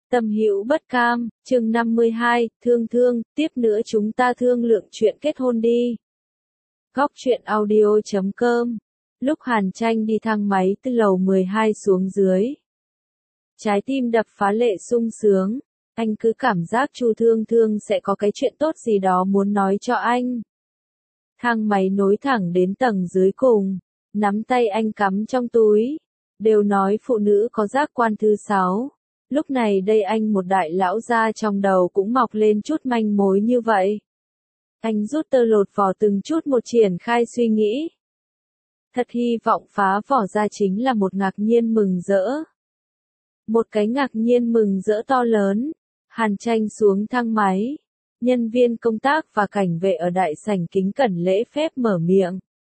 Tâm hữu bất cam, chương 52, thương thương, tiếp nữa chúng ta thương lượng chuyện kết hôn đi. Góc truyện audio.com. Lúc Hàn Tranh đi thang máy từ lầu 12 xuống dưới, trái tim đập phá lệ sung sướng, anh cứ cảm giác Chu Thương Thương sẽ có cái chuyện tốt gì đó muốn nói cho anh. Thang máy nối thẳng đến tầng dưới cùng, nắm tay anh cắm trong túi, đều nói phụ nữ có giác quan thứ 6. Lúc này đây anh một đại lão gia trong đầu cũng mọc lên chút manh mối như vậy. Anh rút tơ lột vỏ từng chút một triển khai suy nghĩ. Thật hy vọng phá vỏ ra chính là một ngạc nhiên mừng rỡ. Một cái ngạc nhiên mừng rỡ to lớn. Hàn Tranh xuống thang máy. Nhân viên công tác và cảnh vệ ở đại sảnh kính cẩn lễ phép mở miệng.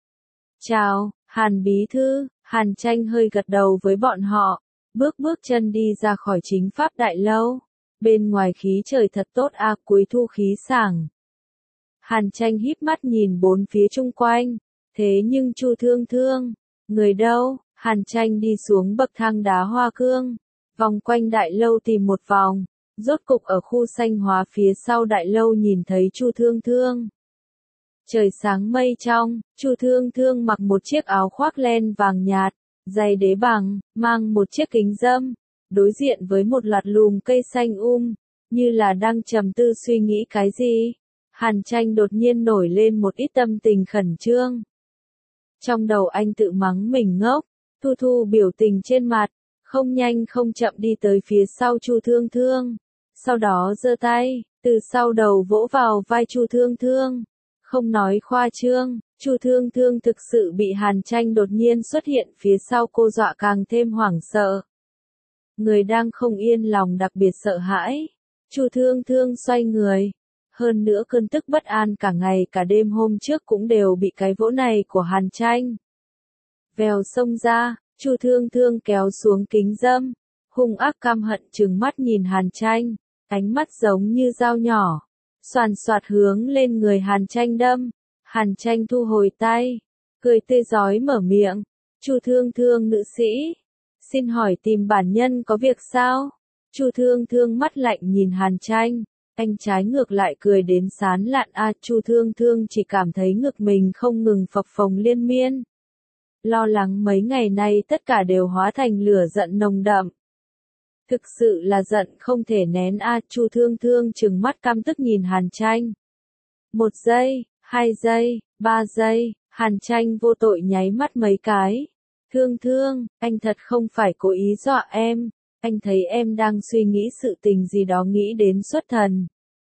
Chào, Hàn bí thư. Hàn Tranh hơi gật đầu với bọn họ. Bước chân đi ra khỏi chính pháp đại lâu. Bên ngoài khí trời thật tốt cuối thu khí sảng. Hàn Tranh híp mắt nhìn bốn phía chung quanh. Thế nhưng Chu Thương Thương, người đâu? Hàn Tranh đi xuống bậc thang đá hoa cương, vòng quanh đại lâu tìm một vòng, rốt cục ở khu xanh hóa phía sau đại lâu nhìn thấy Chu Thương Thương. Trời sáng mây trong, Chu Thương Thương mặc một chiếc áo khoác len vàng nhạt, giày đế bằng, mang một chiếc kính râm, đối diện với một loạt lùm cây xanh như là đang trầm tư suy nghĩ cái gì. Hàn Tranh đột nhiên nổi lên một ít tâm tình khẩn trương. Trong đầu anh tự mắng mình ngốc, thu thu biểu tình trên mặt, không nhanh không chậm đi tới phía sau Chu Thương Thương. Sau đó giơ tay, từ sau đầu vỗ vào vai Chu Thương Thương. Không nói khoa trương, Chu Thương Thương thực sự bị Hàn Tranh đột nhiên xuất hiện phía sau cô dọa càng thêm hoảng sợ. Người đang không yên lòng đặc biệt sợ hãi. Chu Thương Thương xoay người. Hơn nữa cơn tức bất an cả ngày cả đêm hôm trước cũng đều bị cái vỗ này của Hàn Tranh. Vèo xông ra, Chu Thương Thương kéo xuống kính râm, hung ác căm hận trừng mắt nhìn Hàn Tranh, ánh mắt giống như dao nhỏ, xoàn xoạt hướng lên người Hàn Tranh đâm. Hàn Tranh thu hồi tay, cười tươi rói mở miệng, Chu Thương Thương nữ sĩ, xin hỏi tìm bản nhân có việc sao? Chu Thương Thương mắt lạnh nhìn Hàn Tranh. Anh trái ngược lại cười đến sán lạn Chu Thương Thương chỉ cảm thấy ngực mình không ngừng phập phồng liên miên. Lo lắng mấy ngày nay tất cả đều hóa thành lửa giận nồng đậm. Thực sự là giận không thể nén Chu Thương Thương trừng mắt căm tức nhìn Hàn Tranh. 1 giây, 2 giây, 3 giây, Hàn Tranh vô tội nháy mắt mấy cái. Thương Thương, anh thật không phải cố ý dọa em. Anh thấy em đang suy nghĩ sự tình gì đó nghĩ đến xuất thần.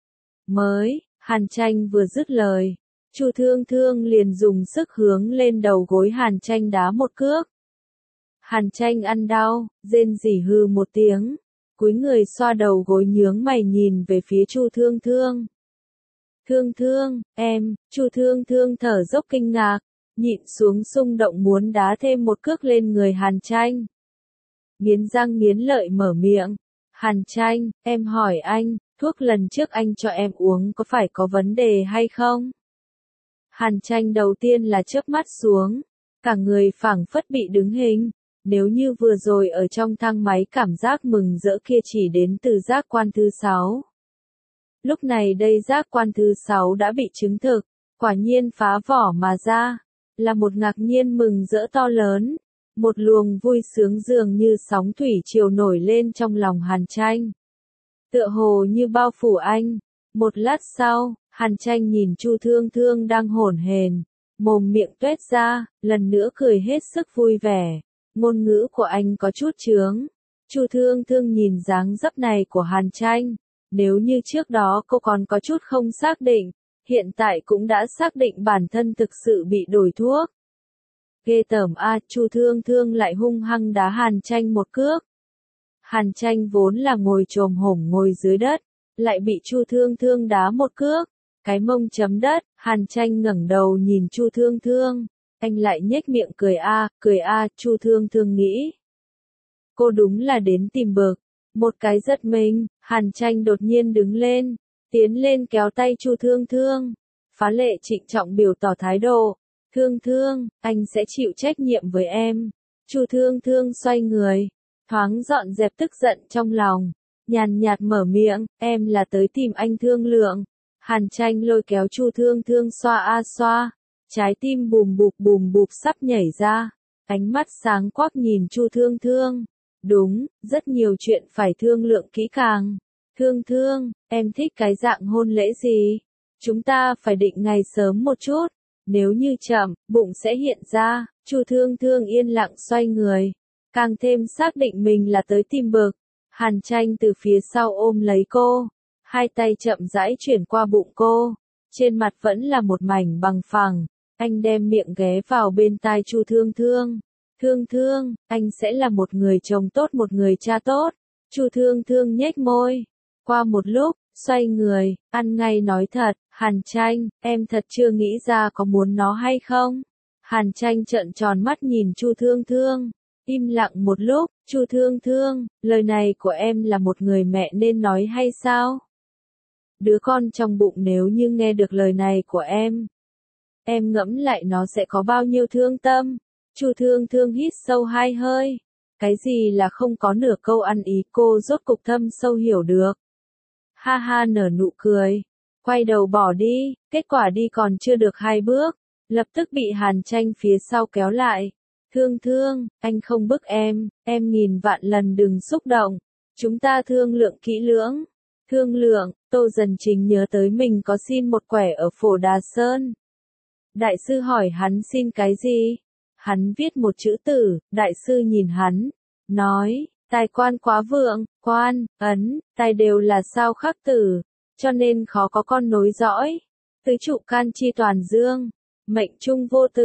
Hàn Tranh vừa dứt lời, Chu Thương Thương liền dùng sức hướng lên đầu gối Hàn Tranh đá một cước. Hàn Tranh ăn đau, rên rỉ hừ một tiếng, cúi người xoa đầu gối nhướng mày nhìn về phía Chu Thương Thương. Thương Thương, em, Chu Thương Thương thở dốc kinh ngạc, nhịn xuống xung động muốn đá thêm một cước lên người Hàn Tranh. Nghiến răng nghiến lợi mở miệng. Hàn Tranh, em hỏi anh, thuốc lần trước anh cho em uống có phải có vấn đề hay không? Hàn Tranh đầu tiên là chớp mắt xuống, cả người phảng phất bị đứng hình. Nếu như vừa rồi ở trong thang máy cảm giác mừng rỡ kia chỉ đến từ giác quan thứ 6. Lúc này đây giác quan thứ 6 đã bị chứng thực, quả nhiên phá vỏ mà ra, là một ngạc nhiên mừng rỡ to lớn. Một luồng vui sướng dường như sóng thủy triều nổi lên trong lòng Hàn Tranh. Tựa hồ như bao phủ anh. Một lát sau, Hàn Tranh nhìn Chu Thương Thương đang hổn hển, mồm miệng tuét ra, lần nữa cười hết sức vui vẻ. Ngôn ngữ của anh có chút chướng. Chu Thương Thương nhìn dáng dấp này của Hàn Tranh. Nếu như trước đó cô còn có chút không xác định, hiện tại cũng đã xác định bản thân thực sự bị đổi thuốc. Ghê tởm Chu Thương Thương lại hung hăng đá Hàn Tranh một cước. Hàn Tranh vốn là ngồi chồm hổm ngồi dưới đất, lại bị Chu Thương Thương đá một cước, cái mông chấm đất. Hàn Tranh ngẩng đầu nhìn Chu Thương Thương, anh lại nhếch miệng cười Chu Thương Thương nghĩ. Cô đúng là đến tìm bực. Một cái giật mình, Hàn Tranh đột nhiên đứng lên, tiến lên kéo tay Chu Thương Thương, phá lệ trịnh trọng biểu tỏ thái độ. Thương Thương, anh sẽ chịu trách nhiệm với em. Chu Thương Thương xoay người, thoáng dọn dẹp tức giận trong lòng, nhàn nhạt mở miệng, em là tới tìm anh thương lượng. Hàn Tranh lôi kéo Chu Thương Thương xoa a xoa, trái tim bùm bụp sắp nhảy ra, ánh mắt sáng quắc nhìn Chu Thương Thương. Đúng, rất nhiều chuyện phải thương lượng kỹ càng. Thương Thương, em thích cái dạng hôn lễ gì? Chúng ta phải định ngày sớm một chút, nếu như chậm, bụng sẽ hiện ra. Chu Thương Thương yên lặng xoay người, càng thêm xác định mình là tới tìm bực. Hàn Tranh từ phía sau ôm lấy cô, hai tay chậm rãi chuyển qua bụng cô, trên mặt vẫn là một mảnh bằng phẳng. Anh đem miệng ghé vào bên tai Chu Thương Thương. Thương Thương, anh sẽ là một người chồng tốt, một người cha tốt. Chu Thương Thương nhếch môi. Qua một lúc, xoay người, ăn ngay nói thật, Hàn Tranh, em thật chưa nghĩ ra có muốn nó hay không? Hàn Tranh trợn tròn mắt nhìn Chu Thương Thương. Im lặng một lúc, Chu Thương Thương, lời này của em là một người mẹ nên nói hay sao? Đứa con trong bụng nếu như nghe được lời này của em ngẫm lại nó sẽ có bao nhiêu thương tâm. Chu Thương Thương hít sâu hai hơi. Cái gì là không có nửa câu ăn ý cô rốt cục thâm sâu hiểu được. Ha ha nở nụ cười. Quay đầu bỏ đi, kết quả đi còn chưa được hai bước. Lập tức bị Hàn Tranh phía sau kéo lại. Thương Thương, anh không bức em nghìn vạn lần đừng xúc động. Chúng ta thương lượng kỹ lưỡng. Thương lượng, Tô Dần Chính nhớ tới mình có xin một quẻ ở Phổ Đà Sơn. Đại sư hỏi hắn xin cái gì? Hắn viết một chữ tử, đại sư nhìn hắn, nói, tài quan quá vượng, quan, ấn, tài đều là sao khắc tử, cho nên khó có con nối dõi. Tứ trụ can chi toàn dương, mệnh trung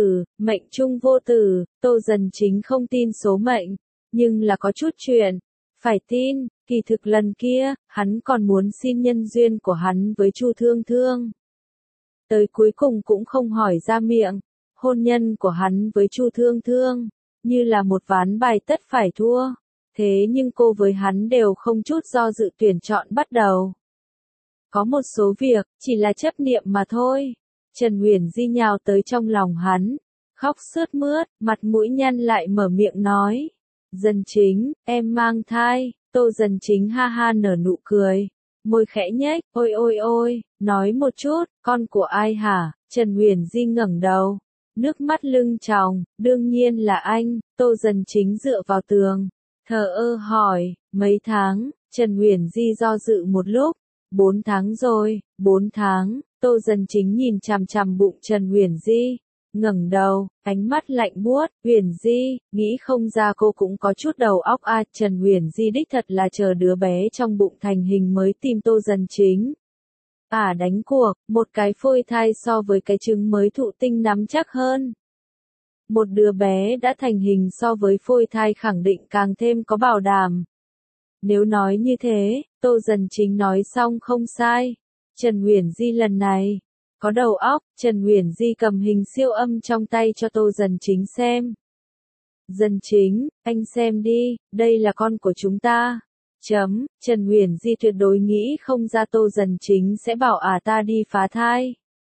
vô tử, Tô Dần Chính không tin số mệnh, nhưng là có chút chuyện, phải tin, kỳ thực lần kia, hắn còn muốn xin nhân duyên của hắn với Chu Thương Thương. Tới cuối cùng cũng không hỏi ra miệng, hôn nhân của hắn với Chu Thương Thương, như là một ván bài tất phải thua. Thế nhưng cô với hắn đều không chút do dự tuyển chọn bắt đầu. Có một số việc, chỉ là chấp niệm mà thôi. Trần Huyền Di nhào tới trong lòng hắn, khóc sướt mướt, mặt mũi nhăn lại mở miệng nói. Dần Chính, em mang thai. Tô Dần Chính ha ha nở nụ cười, môi khẽ nhếch, ôi, nói một chút, con của ai hả? Trần Huyền Di ngẩng đầu, nước mắt lưng tròng, đương nhiên là anh. Tô Dần Chính dựa vào tường, thờ ơ hỏi, mấy tháng? Trần Huyền Di do dự một lúc, 4 tháng rồi, 4 tháng. Tô Dần Chính nhìn chằm chằm bụng Trần Huyền Di, ngẩng đầu, ánh mắt lạnh buốt. Huyền Di, nghĩ không ra cô cũng có chút đầu óc a. Trần Huyền Di đích thật là chờ đứa bé trong bụng thành hình mới tìm Tô Dần Chính. Đánh cuộc, một cái phôi thai so với cái trứng mới thụ tinh nắm chắc hơn. Một đứa bé đã thành hình so với phôi thai khẳng định càng thêm có bảo đảm. Nếu nói như thế, Tô Dần Chính nói xong không sai. Trần Huyền Di lần này có đầu óc. Trần Huyền Di cầm hình siêu âm trong tay cho Tô Dần Chính xem. Dần Chính, anh xem đi, đây là con của chúng ta. Trần Huyền Di tuyệt đối nghĩ không ra Tô Dần Chính sẽ bảo ta đi phá thai.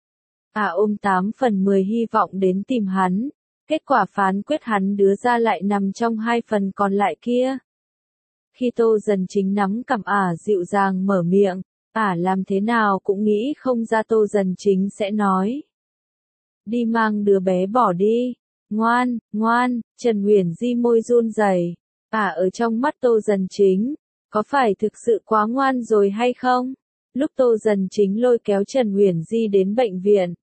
Ôm 8 phần 10 hy vọng đến tìm hắn. Kết quả phán quyết hắn đứa ra lại nằm trong 2 phần còn lại kia. Khi Tô Dần Chính nắm cằm dịu dàng mở miệng, làm thế nào cũng nghĩ không ra Tô Dần Chính sẽ nói. Đi mang đứa bé bỏ đi. Ngoan, Trần Huyền Di môi run rẩy. Ở trong mắt Tô Dần Chính, có phải thực sự quá ngoan rồi hay không? Lúc Tô Dần Chính lôi kéo Trần Huyền Di đến bệnh viện.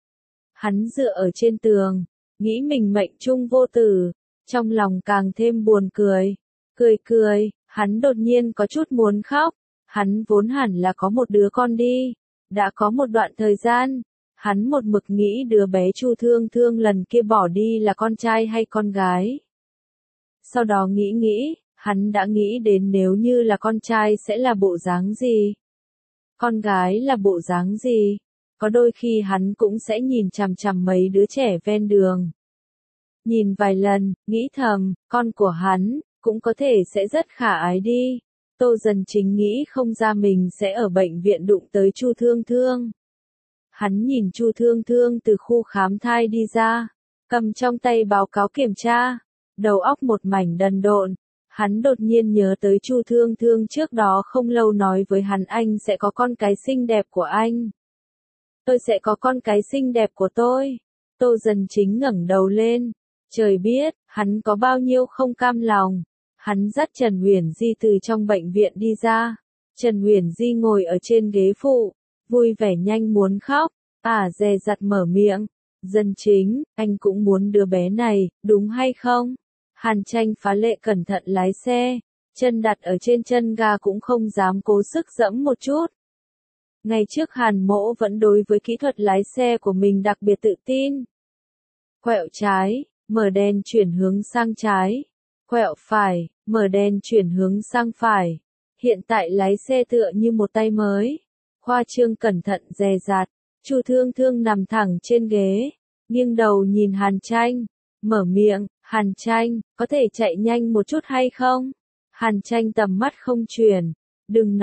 Hắn dựa ở trên tường, nghĩ mình mệnh trung vô tử, trong lòng càng thêm buồn cười. Cười, hắn đột nhiên có chút muốn khóc. Hắn vốn hẳn là có một đứa con đi. Đã có một đoạn thời gian, hắn một mực nghĩ đứa bé Chu Thương Thương lần kia bỏ đi là con trai hay con gái. Sau đó nghĩ, hắn đã nghĩ đến nếu như là con trai sẽ là bộ dáng gì. Con gái là bộ dáng gì. Có đôi khi hắn cũng sẽ nhìn chằm chằm mấy đứa trẻ ven đường. Nhìn vài lần, nghĩ thầm, con của hắn, cũng có thể sẽ rất khả ái đi. Tô Dần Chính nghĩ không ra mình sẽ ở bệnh viện đụng tới Chu Thương Thương. Hắn nhìn Chu Thương Thương từ khu khám thai đi ra, cầm trong tay báo cáo kiểm tra, đầu óc một mảnh đần độn. Hắn đột nhiên nhớ tới Chu Thương Thương trước đó không lâu nói với hắn anh sẽ có con cái xinh đẹp của anh. Tôi sẽ có con cái xinh đẹp của tôi. Tô Dần Chính ngẩng đầu lên. Trời biết, hắn có bao nhiêu không cam lòng. Hắn dắt Trần Uyển Di từ trong bệnh viện đi ra. Trần Uyển Di ngồi ở trên ghế phụ, vui vẻ nhanh muốn khóc. Dè dặt mở miệng. Dần Chính, anh cũng muốn đứa bé này, đúng hay không? Hàn Tranh phá lệ cẩn thận lái xe, chân đặt ở trên chân ga cũng không dám cố sức dẫm một chút. Ngày trước Hàn Mỗ vẫn đối với kỹ thuật lái xe của mình đặc biệt tự tin. Quẹo trái, mở đèn chuyển hướng sang trái. Quẹo phải, mở đèn chuyển hướng sang phải. Hiện tại lái xe tựa như một tay mới. Khoa trương cẩn thận dè dặt. Chu Thương Thương nằm thẳng trên ghế, nghiêng đầu nhìn Hàn Tranh, mở miệng, Hàn Tranh, có thể chạy nhanh một chút hay không? Hàn Tranh tầm mắt không chuyển, đừng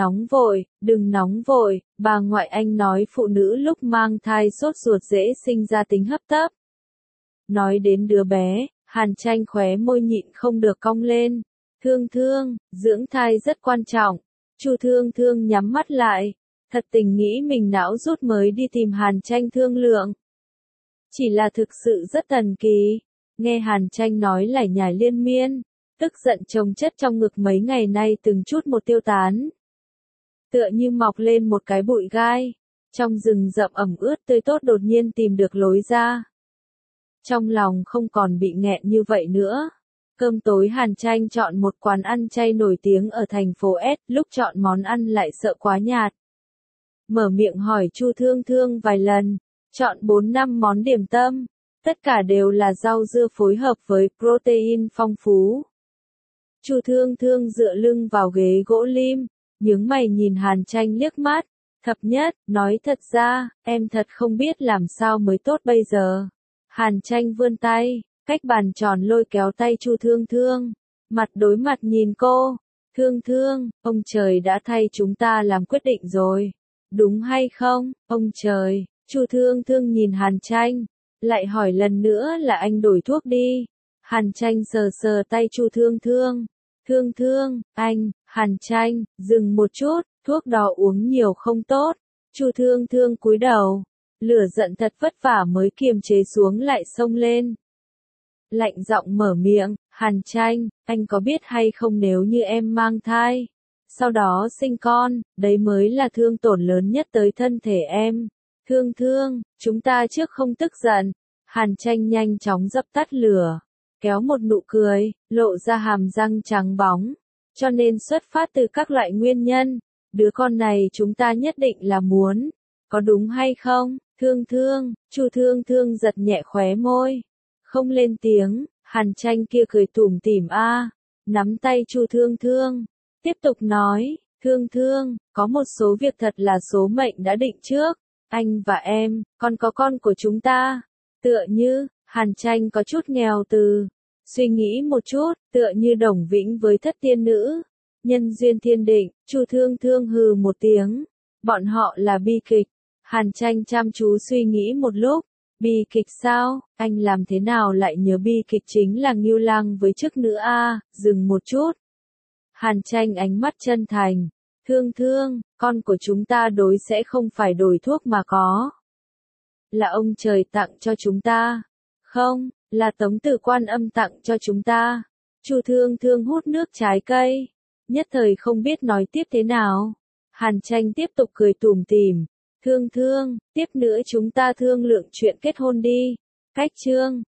nóng vội, bà ngoại anh nói phụ nữ lúc mang thai sốt ruột dễ sinh ra tính hấp tấp. Nói đến đứa bé, Hàn Tranh khóe môi nhịn không được cong lên. Thương Thương, dưỡng thai rất quan trọng. Chu Thương Thương nhắm mắt lại, thật tình nghĩ mình não rút mới đi tìm Hàn Tranh thương lượng. Chỉ là thực sự rất thần kỳ. Nghe Hàn Tranh nói lải nhải liên miên, tức giận chồng chất trong ngực mấy ngày nay từng chút một tiêu tán. Tựa như mọc lên một cái bụi gai, trong rừng rậm ẩm ướt tươi tốt đột nhiên tìm được lối ra. Trong lòng không còn bị nghẹn như vậy nữa. Cơm tối Hàn Tranh chọn một quán ăn chay nổi tiếng ở thành phố S, lúc chọn món ăn lại sợ quá nhạt. Mở miệng hỏi Chu Thương Thương vài lần, chọn 4-5 món điểm tâm, tất cả đều là rau dưa phối hợp với protein phong phú. Chu Thương Thương dựa lưng vào ghế gỗ lim, nhướng mày nhìn Hàn Tranh liếc mắt, thập nhất, nói thật ra, em thật không biết làm sao mới tốt bây giờ. Hàn Tranh vươn tay, cách bàn tròn lôi kéo tay Chu Thương Thương, mặt đối mặt nhìn cô, Thương Thương, ông trời đã thay chúng ta làm quyết định rồi. Đúng hay không, ông trời? Chu Thương Thương nhìn Hàn Tranh, lại hỏi lần nữa là anh đổi thuốc đi. Hàn Tranh sờ sờ tay Chu Thương Thương. Thương Thương, anh, Hàn Tranh, dừng một chút, thuốc đó uống nhiều không tốt. Chu Thương Thương cúi đầu, lửa giận thật vất vả mới kiềm chế xuống lại xông lên. Lạnh giọng mở miệng, Hàn Tranh, anh có biết hay không nếu như em mang thai, sau đó sinh con, đấy mới là thương tổn lớn nhất tới thân thể em. Thương Thương, chúng ta trước không tức giận. Hàn Tranh nhanh chóng dập tắt lửa, kéo một nụ cười, lộ ra hàm răng trắng bóng. Cho nên xuất phát từ các loại nguyên nhân, đứa con này chúng ta nhất định là muốn. Có đúng hay không? Thương Thương, Chu Thương Thương giật nhẹ khóe môi, không lên tiếng. Hàn Tranh kia cười tủm tỉm nắm tay Chu Thương Thương, tiếp tục nói, Thương Thương, có một số việc thật là số mệnh đã định trước, anh và em, còn có con của chúng ta. Tựa như, Hàn Tranh có chút nghèo từ, suy nghĩ một chút, tựa như Đồng Vĩnh với Thất Tiên Nữ, nhân duyên thiên định. Chu Thương Thương hừ một tiếng, bọn họ là bi kịch. Hàn Tranh chăm chú suy nghĩ một lúc, bi kịch sao, anh làm thế nào lại nhớ bi kịch chính là Ngưu Lang với chức nữ dừng một chút. Hàn Tranh ánh mắt chân thành, Thương Thương, con của chúng ta đối sẽ không phải đổi thuốc mà có. Là ông trời tặng cho chúng ta. Không, là Tống Tử Quan Âm tặng cho chúng ta. Chu Thương Thương hút nước trái cây, nhất thời không biết nói tiếp thế nào. Hàn Tranh tiếp tục cười tủm tỉm, Thương Thương, tiếp nữa chúng ta thương lượng chuyện kết hôn đi. Cách chương